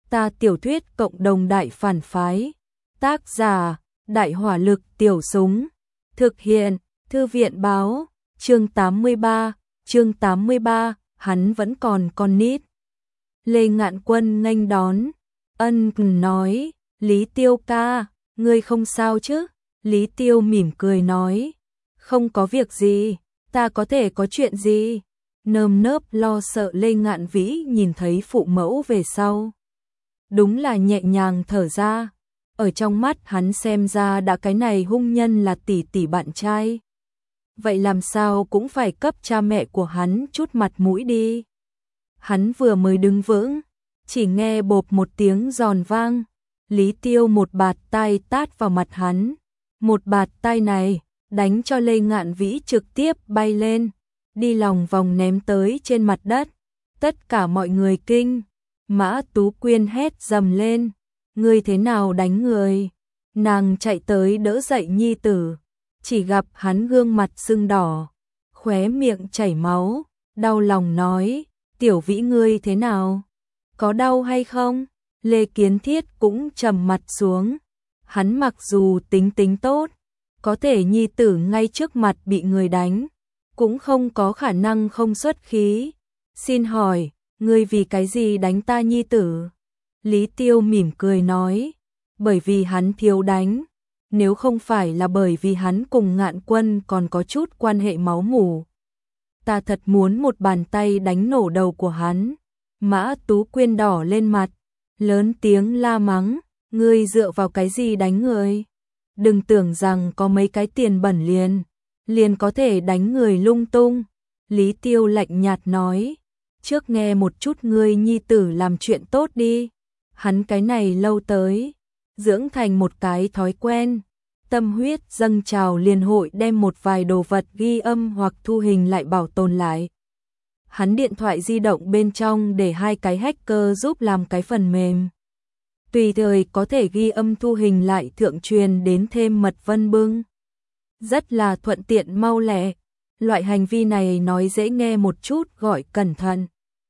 Ta tiểu thuyết cộng đồng đại phản phái. Tác giả, Đại hỏa lực tiểu súng. Thực hiện, Thư viện báo, chương 83, hắn vẫn còn con nít. Lê Ngạn Quân nghênh đón, ân nói, Lý Tiêu ca, ngươi không sao chứ? Lý Tiêu mỉm cười nói, không có việc gì, ta có thể có chuyện gì? Nơm nớp lo sợ Lê Ngạn Vĩ nhìn thấy phụ mẫu về sau. Đúng là nhẹ nhàng thở ra, ở trong mắt hắn xem ra đã cái này hung nhân là tỷ tỷ bạn trai. Vậy làm sao cũng phải cấp cha mẹ của hắn chút mặt mũi đi. Hắn vừa mới đứng vững, chỉ nghe bộp một tiếng giòn vang, Lý Tiêu một bạt tai tát vào mặt hắn. Một bạt tai này, đánh cho Lê Ngạn Vĩ trực tiếp bay lên, đi lòng vòng ném tới trên mặt đất. Tất cả mọi người kinh, Mã Tú Quyên hét dầm lên, ngươi thế nào đánh người? Nàng chạy tới đỡ dậy nhi tử, chỉ gặp hắn gương mặt sưng đỏ, khóe miệng chảy máu, đau lòng nói, tiểu Vĩ ngươi thế nào? Có đau hay không? Lê Kiến Thiết cũng trầm mặt xuống, hắn mặc dù tính tốt, có thể nhi tử ngay trước mặt bị người đánh, cũng không có khả năng không xuất khí. Xin hỏi, ngươi vì cái gì đánh ta nhi tử? Lý Tiêu mỉm cười nói, bởi vì hắn thiếu đánh, nếu không phải là bởi vì hắn cùng Ngạn Quân còn có chút quan hệ máu mủ, ta thật muốn một bàn tay đánh nổ đầu của hắn. Mã Tú Quyên đỏ lên mặt, lớn tiếng la mắng, ngươi dựa vào cái gì đánh người? Đừng tưởng rằng có mấy cái tiền bẩn liền có thể đánh người lung tung. Lý Tiêu lạnh nhạt nói, trước nghe một chút ngươi nhi tử làm chuyện tốt đi. Hắn cái này lâu tới, dưỡng thành một cái thói quen, tâm huyết dâng trào liền hội đem một vài đồ vật ghi âm hoặc thu hình lại bảo tồn lại. Hắn điện thoại di động bên trong để hai cái hacker giúp làm cái phần mềm, tùy thời có thể ghi âm thu hình lại thượng truyền đến thêm mật vân bưng. Rất là thuận tiện mau lẹ, loại hành vi này nói dễ nghe một chút gọi cẩn thận.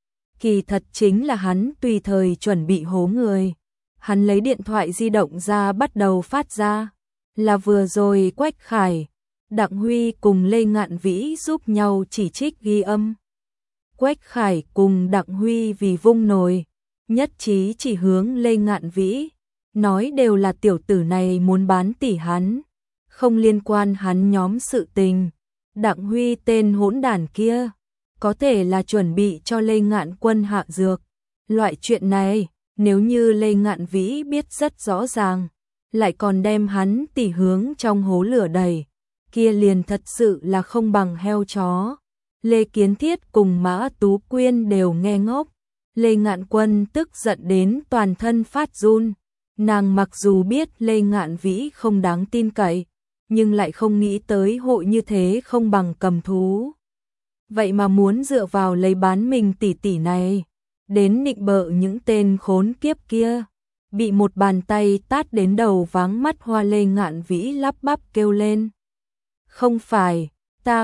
Kỳ thật chính là hắn tùy thời chuẩn bị hố người. Hắn lấy điện thoại di động ra bắt đầu phát ra, là vừa rồi Quách Khải, Đặng Huy cùng Lê Ngạn Vĩ giúp nhau chỉ trích ghi âm. Quách Khải cùng Đặng Huy vì vung nồi, nhất trí chỉ hướng Lê Ngạn Vĩ, nói đều là tiểu tử này muốn bán tỷ hắn, không liên quan hắn nhóm sự tình. Đặng Huy tên hỗn đản kia, có thể là chuẩn bị cho Lê Ngạn Quân hạ dược. Loại chuyện này, nếu như Lê Ngạn Vĩ biết rất rõ ràng, lại còn đem hắn tỷ hướng trong hố lửa đầy, kia liền thật sự là không bằng heo chó. Lê Kiến Thiết cùng Mã Tú Quyên đều nghe ngốc. Lê Ngạn Quân tức giận đến toàn thân phát run. Nàng mặc dù biết Lê Ngạn Vĩ không đáng tin cậy, nhưng lại không nghĩ tới hội như thế không bằng cầm thú. Vậy mà muốn dựa vào lấy bán mình tỷ tỷ này, đến nịnh bợ những tên khốn kiếp kia. Bị một bàn tay tát đến đầu váng mắt hoa, Lê Ngạn Vĩ lắp bắp kêu lên. Không phải, ta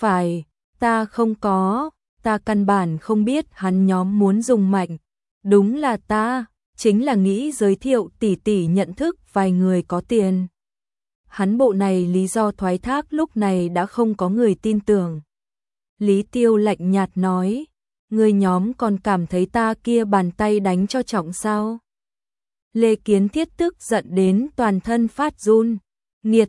không có, ta căn bản không biết hắn nhóm muốn dùng mạnh. Đúng là ta, chính là nghĩ giới thiệu tỷ tỷ nhận thức vài người có tiền. Hắn bộ này lý do thoái thác lúc này đã không có người tin tưởng. Lý Tiêu lạnh nhạt nói, người nhóm còn cảm thấy ta kia bàn tay đánh cho trọng sao? Lê Kiến Thiết tức giận đến toàn thân phát run. Nghiệt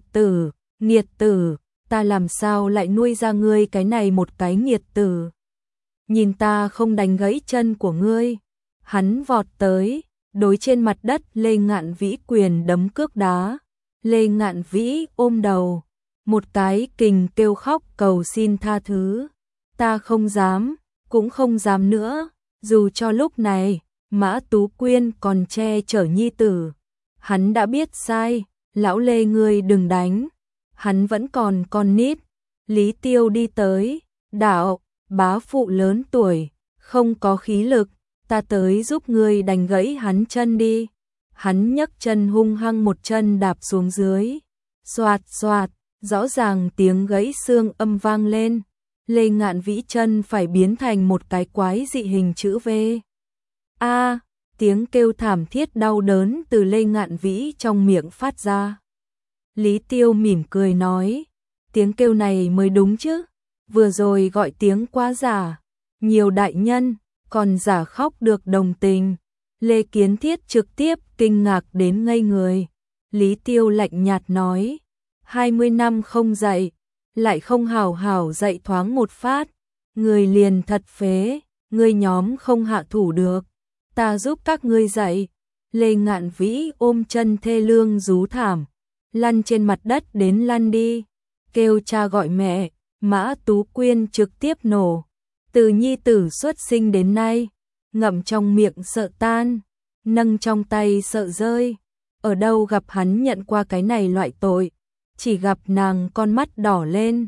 tử, ta làm sao lại nuôi ra ngươi cái này một cái nghiệt tử? Nhìn ta không đánh gãy chân của ngươi. Hắn vọt tới, đối trên mặt đất Lê Ngạn Vĩ quyền đấm cước đá. Lê Ngạn Vĩ ôm đầu, một cái kình kêu khóc cầu xin tha thứ. Ta không dám, cũng không dám nữa, dù cho lúc này Mã Tú Quyên còn che chở nhi tử. Hắn đã biết sai, lão Lê ngươi đừng đánh, hắn vẫn còn con nít. Lý Tiêu đi tới, đạo, bá phụ lớn tuổi, không có khí lực, ta tới giúp ngươi đánh gãy hắn chân đi. Hắn nhấc chân hung hăng một chân đạp xuống dưới, xoạt xoạt, rõ ràng tiếng gãy xương âm vang lên. Lê Ngạn Vĩ chân phải biến thành một cái quái dị hình chữ V. tiếng kêu thảm thiết đau đớn từ Lê Ngạn Vĩ trong miệng phát ra. Lý Tiêu mỉm cười nói, tiếng kêu này mới đúng chứ, vừa rồi gọi tiếng quá giả, nhiều đại nhân, còn giả khóc được đồng tình. Lê Kiến Thiết trực tiếp kinh ngạc đến ngây người. Lý Tiêu lạnh nhạt nói, 20 năm không dạy, lại không hào hào dạy thoáng một phát, người liền thật phế, ngươi nhóm không hạ thủ được, ta giúp các ngươi dạy. Lê Ngạn Vĩ ôm chân thê lương rú thảm, lăn trên mặt đất đến lăn đi, kêu cha gọi mẹ. Mã Tú Quyên trực tiếp nổ, từ nhi tử xuất sinh đến nay, ngậm trong miệng sợ tan, nâng trong tay sợ rơi, ở đâu gặp hắn nhận qua cái này loại tội, chỉ gặp nàng con mắt đỏ lên,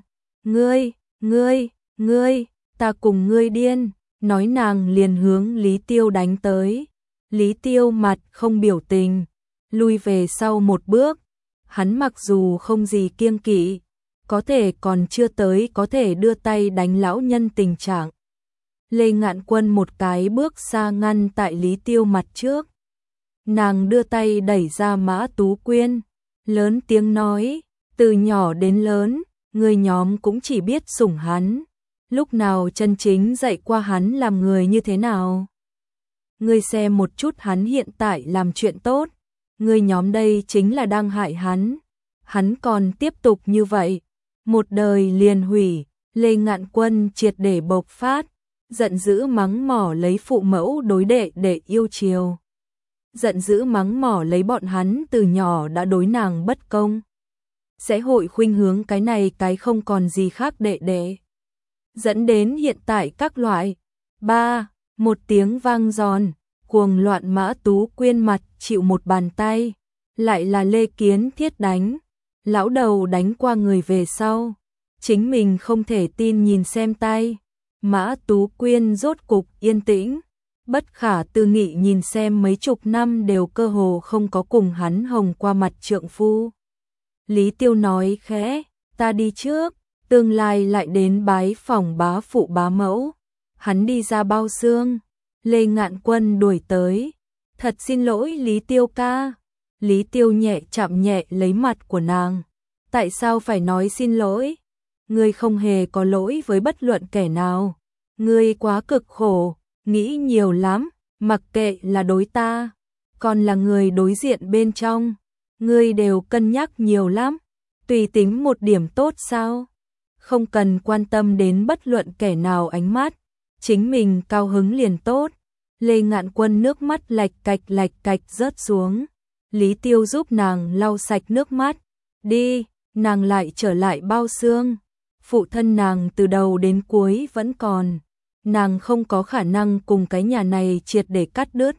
ngươi, ta cùng ngươi điên, nói nàng liền hướng Lý Tiêu đánh tới. Lý Tiêu mặt không biểu tình, lui về sau một bước, hắn mặc dù không gì kiêng kỵ, có thể còn chưa tới có thể đưa tay đánh lão nhân tình trạng. Lê Ngạn Quân một cái bước xa ngăn tại Lý Tiêu mặt trước. Nàng đưa tay đẩy ra Mã Tú Quyên, lớn tiếng nói, từ nhỏ đến lớn, người nhóm cũng chỉ biết sủng hắn, lúc nào chân chính dạy qua hắn làm người như thế nào. Ngươi xem một chút hắn hiện tại làm chuyện tốt, người nhóm đây chính là đang hại hắn còn tiếp tục như vậy, một đời liền hủy. Lê Ngạn Quân triệt để bộc phát, giận dữ mắng mỏ lấy phụ mẫu đối đệ để yêu chiều. Giận dữ mắng mỏ lấy bọn hắn từ nhỏ đã đối nàng bất công. Sẽ hội khuynh hướng cái này cái không còn gì khác đệ đệ. Dẫn đến hiện tại các loại. Một tiếng vang giòn, cuồng loạn Mã Tú Quyên mặt chịu một bàn tay. Lại là Lê Kiến Thiết đánh. Lão đầu đánh qua người về sau. Chính mình không thể tin nhìn xem tay. Mã Tú Quyên rốt cục yên tĩnh, bất khả tư nghị nhìn xem mấy chục năm đều cơ hồ không có cùng hắn hồng qua mặt trượng phu. Lý Tiêu nói khẽ, ta đi trước, tương lai lại đến bái phỏng bá phụ bá mẫu. Hắn đi ra bao xương, Lê Ngạn Quân đuổi tới, thật xin lỗi Lý Tiêu ca. Lý Tiêu nhẹ chạm nhẹ lấy mặt của nàng, tại sao phải nói xin lỗi? Ngươi không hề có lỗi với bất luận kẻ nào. Ngươi quá cực khổ, nghĩ nhiều lắm, mặc kệ là đối ta, còn là người đối diện bên trong. Ngươi đều cân nhắc nhiều lắm, tùy tính một điểm tốt sao? Không cần quan tâm đến bất luận kẻ nào ánh mắt, chính mình cao hứng liền tốt. Lê Ngạn Quân nước mắt lạch cạch rớt xuống. Lý Tiêu giúp nàng lau sạch nước mắt. Đi, nàng lại trở lại bao xương. Phụ thân nàng từ đầu đến cuối vẫn còn, nàng không có khả năng cùng cái nhà này triệt để cắt đứt.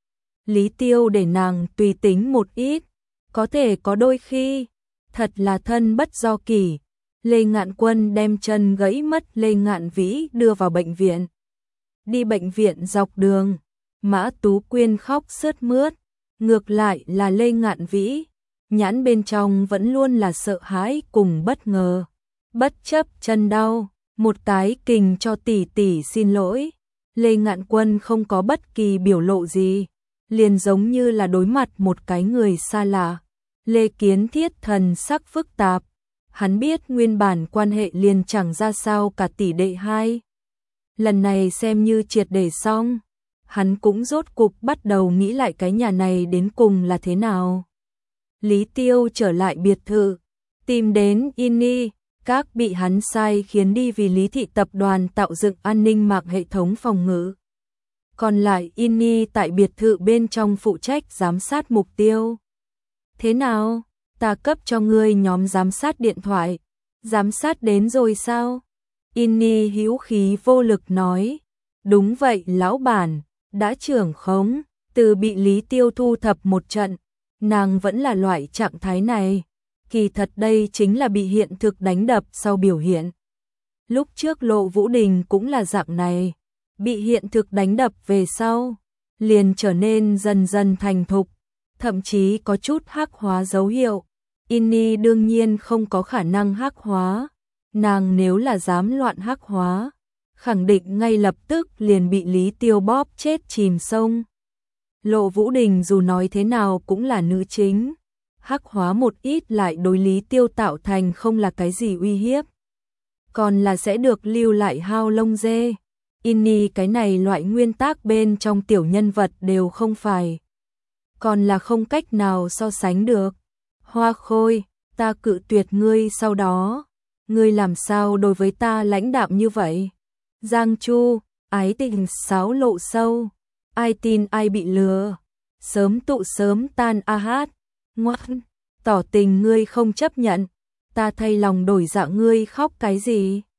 Lý Tiêu để nàng tùy tính một ít, có thể có đôi khi, thật là thân bất do kỷ. Lê Ngạn Quân đem chân gãy mất Lê Ngạn Vĩ đưa vào bệnh viện. Đi bệnh viện dọc đường, Mã Tú Quyên khóc sướt mướt, ngược lại là Lê Ngạn Vĩ, nhãn bên trong vẫn luôn là sợ hãi cùng bất ngờ. Bất chấp chân đau, một cái kình cho tỷ tỷ xin lỗi. Lê Ngạn Quân không có bất kỳ biểu lộ gì, liền giống như là đối mặt một cái người xa lạ. Lê Kiến Thiết thần sắc phức tạp, hắn biết nguyên bản quan hệ liền chẳng ra sao cả tỷ đệ hai. Lần này xem như triệt để xong, hắn cũng rốt cục bắt đầu nghĩ lại cái nhà này đến cùng là thế nào. Lý Tiêu trở lại biệt thự, tìm đến Inni. Các bị hắn sai khiến đi vì Lý Thị tập đoàn tạo dựng an ninh mạng hệ thống phòng ngự. Còn lại Inni tại biệt thự bên trong phụ trách giám sát mục tiêu. Thế nào? Ta cấp cho ngươi nhóm giám sát điện thoại. Giám sát đến rồi sao? Inni hữu khí vô lực nói. Đúng vậy lão bản, đã trưởng khống, từ bị Lý Tiêu thu thập một trận. Nàng vẫn là loại trạng thái này. Kỳ thật đây chính là bị hiện thực đánh đập sau biểu hiện. Lúc trước Lộ Vũ Đình cũng là dạng này, bị hiện thực đánh đập về sau, liền trở nên dần dần thành thục, thậm chí có chút hắc hóa dấu hiệu. Inni đương nhiên không có khả năng hắc hóa, nàng nếu là dám loạn hắc hóa, khẳng định ngay lập tức liền bị Lý Tiêu bóp chết chìm sông. Lộ Vũ Đình dù nói thế nào cũng là nữ chính, hắc hóa một ít lại đối Lý Tiêu tạo thành không là cái gì uy hiếp. Còn là sẽ được lưu lại hao lông dê. Inni cái này loại nguyên tắc bên trong tiểu nhân vật đều không phải. Còn là không cách nào so sánh được. Hoa Khôi, ta cự tuyệt ngươi sau đó. Ngươi làm sao đối với ta lãnh đạm như vậy? Giang Chu, ái tình xáo lộ sâu. Ai tin ai bị lừa. Sớm tụ sớm tan a hát. Ngoan, tỏ tình ngươi không chấp nhận. Ta thay lòng đổi dạ ngươi khóc cái gì?